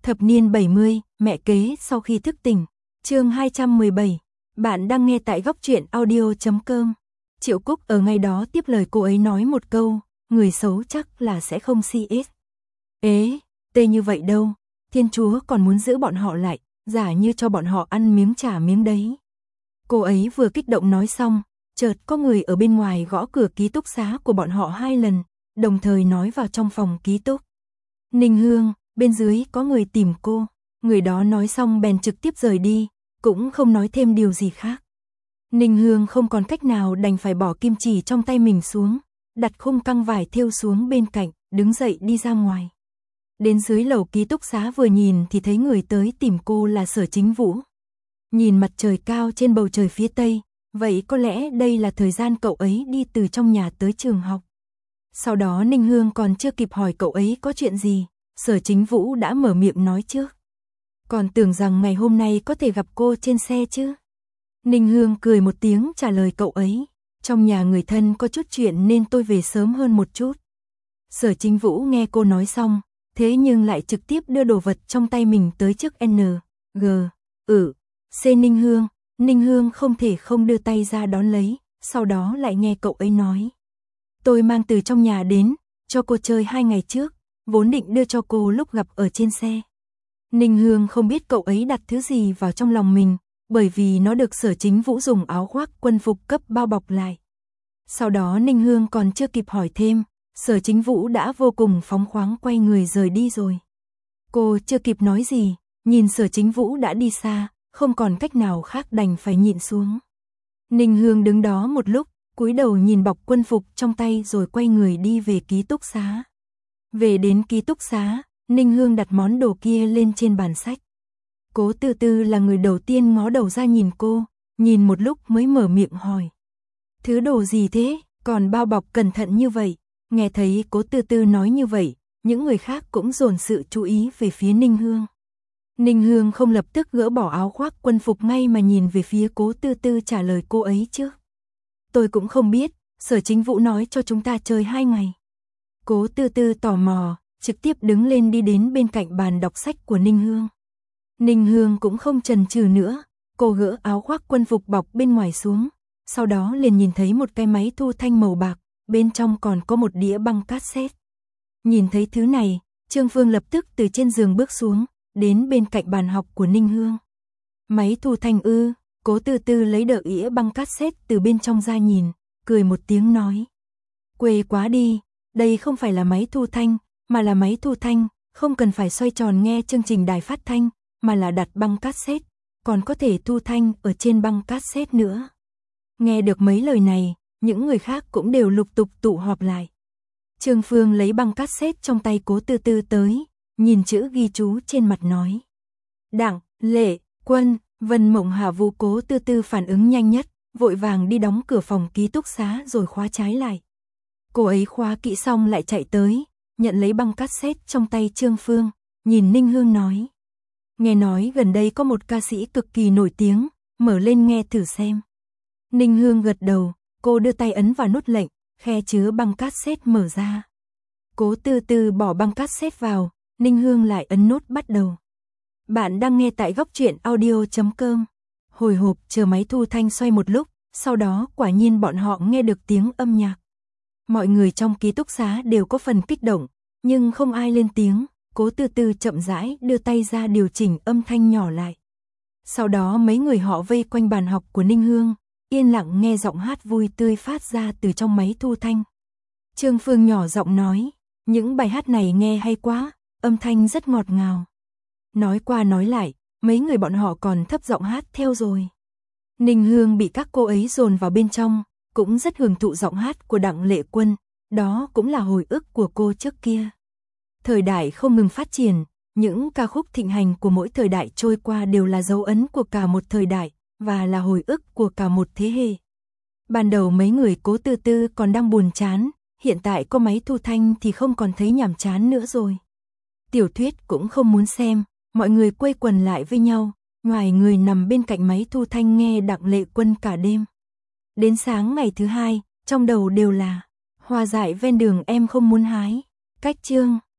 Thập niên 70, mẹ kế sau khi thức tỉnh. Chương 217. Bạn đang nghe tại góc truyện audio.com. Triệu Cúc ở ngay đó tiếp lời cô ấy nói một câu, người xấu chắc là sẽ không CS. Ế, tê như vậy đâu, Thiên Chúa còn muốn giữ bọn họ lại, giả như cho bọn họ ăn miếng trả miếng đấy. Cô ấy vừa kích động nói xong, chợt có người ở bên ngoài gõ cửa ký túc xá của bọn họ 2 lần, đồng thời nói vào trong phòng ký túc. Ninh Hương, bên dưới có người tìm cô. Người đó nói xong bèn trực tiếp rời đi, cũng không nói thêm điều gì khác. Ninh Hương không còn cách nào đành phải bỏ kim chỉ trong tay mình xuống, đặt khung căng vải thêu xuống bên cạnh, đứng dậy đi ra ngoài. Đến dưới lầu ký túc xá vừa nhìn thì thấy người tới tìm cô là Sở Chính Vũ. Nhìn mặt trời cao trên bầu trời phía tây, vậy có lẽ đây là thời gian cậu ấy đi từ trong nhà tới trường học. Sau đó Ninh Hương còn chưa kịp hỏi cậu ấy có chuyện gì, Sở Chính Vũ đã mở miệng nói trước. Còn tưởng rằng ngày hôm nay có thể gặp cô trên xe chứ. Ninh Hương cười một tiếng trả lời cậu ấy, trong nhà người thân có chút chuyện nên tôi về sớm hơn một chút. Sở Chính Vũ nghe cô nói xong, thế nhưng lại trực tiếp đưa đồ vật trong tay mình tới trước N.G. C. Ninh Hương không thể không đưa tay ra đón lấy, sau đó lại nghe cậu ấy nói. Tôi mang từ trong nhà đến, cho cô chơi 2 ngày trước, vốn định đưa cho cô lúc gặp ở trên xe. Ninh Hương không biết cậu ấy đặt thứ gì vào trong lòng mình, bởi vì nó được Sở Chính Vũ dùng áo khoác quân phục cấp bao bọc lại. Sau đó Ninh Hương còn chưa kịp hỏi thêm, Sở Chính Vũ đã vô cùng phóng khoáng quay người rời đi rồi. Cô chưa kịp nói gì, nhìn Sở Chính Vũ đã đi xa, không còn cách nào khác đành phải nhịn xuống. Ninh Hương đứng đó một lúc, cúi đầu nhìn bọc quân phục trong tay rồi quay người đi về ký túc xá. Về đến ký túc xá, Ninh Hương đặt món đồ kia lên trên bàn sách. Cố Tư Tư là người đầu tiên ngó đầu ra nhìn cô, nhìn một lúc mới mở miệng hỏi. Thứ đồ gì thế, còn bao bọc cẩn thận như vậy? Nghe thấy Cố Tư Tư nói như vậy, những người khác cũng dồn sự chú ý về phía Ninh Hương. Ninh Hương không lập tức gỡ bỏ áo khoác quân phục ngay mà nhìn về phía Cố Tư Tư trả lời cô ấy trước. Tôi cũng không biết, Sở Chính Vũ nói cho chúng ta chơi 2 ngày. Cố Tư Tư tò mò, trực tiếp đứng lên đi đến bên cạnh bàn đọc sách của Ninh Hương. Ninh Hương cũng không chần chừ nữa, cô gỡ áo khoác quân phục bọc bên ngoài xuống, sau đó liền nhìn thấy một cái máy thu thanh màu bạc, bên trong còn có một đĩa băng cassette. Nhìn thấy thứ này, Trương Phương lập tức từ trên giường bước xuống, đến bên cạnh bàn học của Ninh Hương. Máy thu thanh ư? Cố Tư Tư lấy đĩa băng cassette từ bên trong ra nhìn, cười một tiếng nói. Quê quá đi, đây không phải là máy thu thanh, mà là máy thu thanh, không cần phải xoay tròn nghe chương trình đài phát thanh, mà là đặt băng cassette, còn có thể thu thanh ở trên băng cassette nữa. Nghe được mấy lời này, những người khác cũng đều lục tục tụ họp lại. Trương Phương lấy băng cassette trong tay Cố Tư Tư tới, nhìn chữ ghi chú trên mặt nói. Đặng, Lệ, Quân, Vân Mộng Hà Vũ. Cố Tư Tư phản ứng nhanh nhất, vội vàng đi đóng cửa phòng ký túc xá rồi khóa trái lại. Cô ấy khóa kỹ xong lại chạy tới, nhận lấy băng cassette trong tay Trương Phương, nhìn Ninh Hương nói. Nghe nói gần đây có một ca sĩ cực kỳ nổi tiếng, mở lên nghe thử xem. Ninh Hương gật đầu, cô đưa tay ấn vào nút lệnh, khe chứa băng cassette mở ra. Cố Tư Tư bỏ băng cassette vào, Ninh Hương lại ấn nút bắt đầu. Bạn đang nghe tại góc truyện audio.com. Hồi hộp chờ máy thu thanh xoay một lúc, sau đó quả nhiên bọn họ nghe được tiếng âm nhạc. Mọi người trong ký túc xá đều có phần kích động, nhưng không ai lên tiếng. Cố Tư Tư chậm rãi đưa tay ra điều chỉnh âm thanh nhỏ lại. Sau đó mấy người họ vây quanh bàn học của Ninh Hương, yên lặng nghe giọng hát vui tươi phát ra từ trong máy thu thanh. Trương Phương nhỏ giọng nói, những bài hát này nghe hay quá, âm thanh rất ngọt ngào. Nói qua nói lại, mấy người bọn họ còn thấp giọng hát theo rồi. Ninh Hương bị các cô ấy dồn vào bên trong, cũng rất hưởng thụ giọng hát của Đặng Lệ Quân, đó cũng là hồi ức của cô trước kia. Thời đại không ngừng phát triển, những ca khúc thịnh hành của mỗi thời đại trôi qua đều là dấu ấn của cả một thời đại, và là hồi ức của cả một thế hệ. Ban đầu mấy người Cố Tư Tư còn đang buồn chán, hiện tại có máy thu thanh thì không còn thấy nhàm chán nữa rồi. Tiểu thuyết cũng không muốn xem, mọi người quây quần lại với nhau, ngoài người nằm bên cạnh máy thu thanh nghe Đặng Lệ Quân cả đêm. Đến sáng ngày thứ hai, trong đầu đều là hoa dại ven đường em không muốn hái, cách chương.